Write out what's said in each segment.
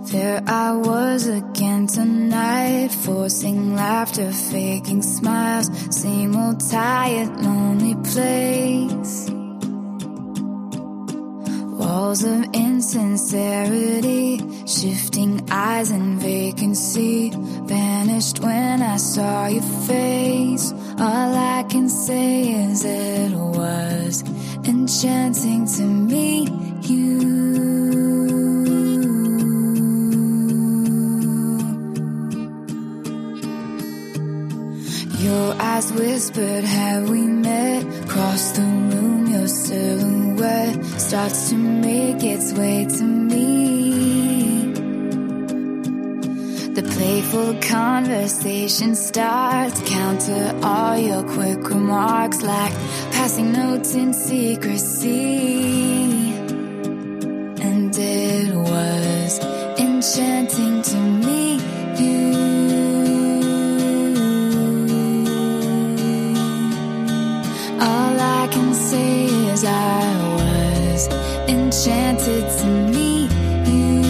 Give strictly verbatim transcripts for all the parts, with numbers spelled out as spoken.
There I was again tonight, forcing laughter, faking smiles, same old tired, lonely place. Walls of insincerity, shifting eyes and vacancy, vanished when I saw your face. All I can say is it was enchanting to meet you. Your eyes whispered, have we met? Across the room, your silhouette starts to make its way to me. The playful conversation starts, counter all your quick remarks like passing notes in secrecy. And it was enchanting to meet you. All I can say is I was enchanted to meet you.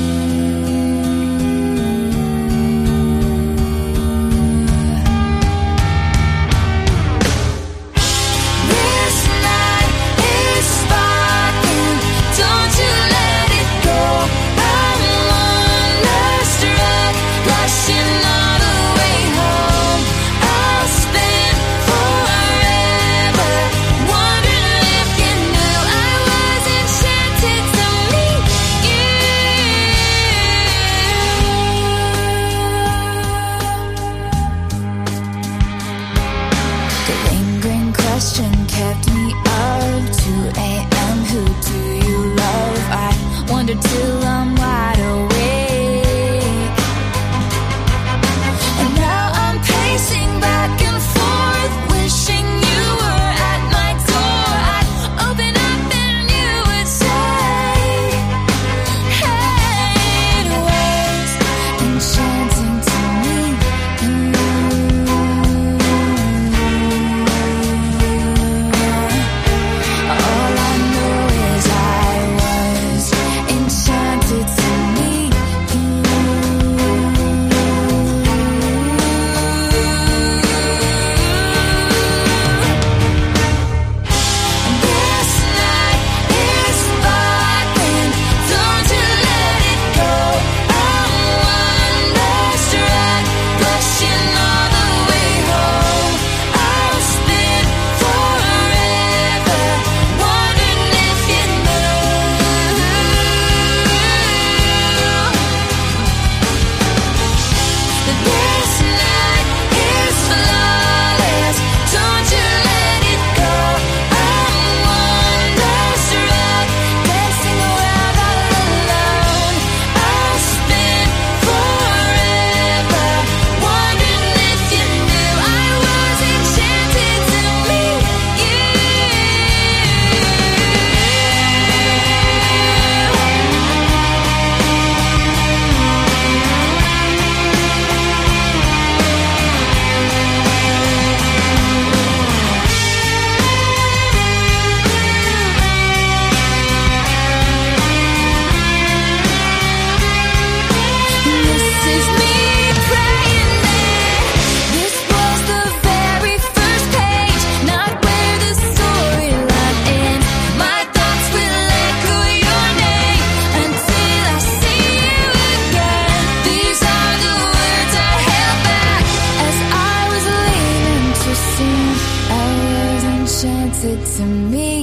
This night is sparkling, don't you let it go. I'm wonderstruck, blushing all the way home. I'll spend forever wondering if you knew I was enchanted to meet you. The lingering question kept me up. two a.m. Who do you love? I wonder till I'm wide awake. And now I'm pacing back and forth, wishing you were at my door. I'd open up and you would say, hey, it was enchanting to meet you. All I know is I was enchanted to meet you. This night is sparkling, don't you let it go. I'm wonderstruck, blushing all the way home. I'll spend forever wondering if you knew. That this night is flawless, don't you let it go. I'm wonderstruck, dancing around all alone. I'll spend forever wondering if you knew I was enchanted to meet you. This is me praying that this was the very first page, not where the storyline ends. My thoughts will echo your name until I see you again. These are the words I held back as I was leaving too soon. I was enchanted to meet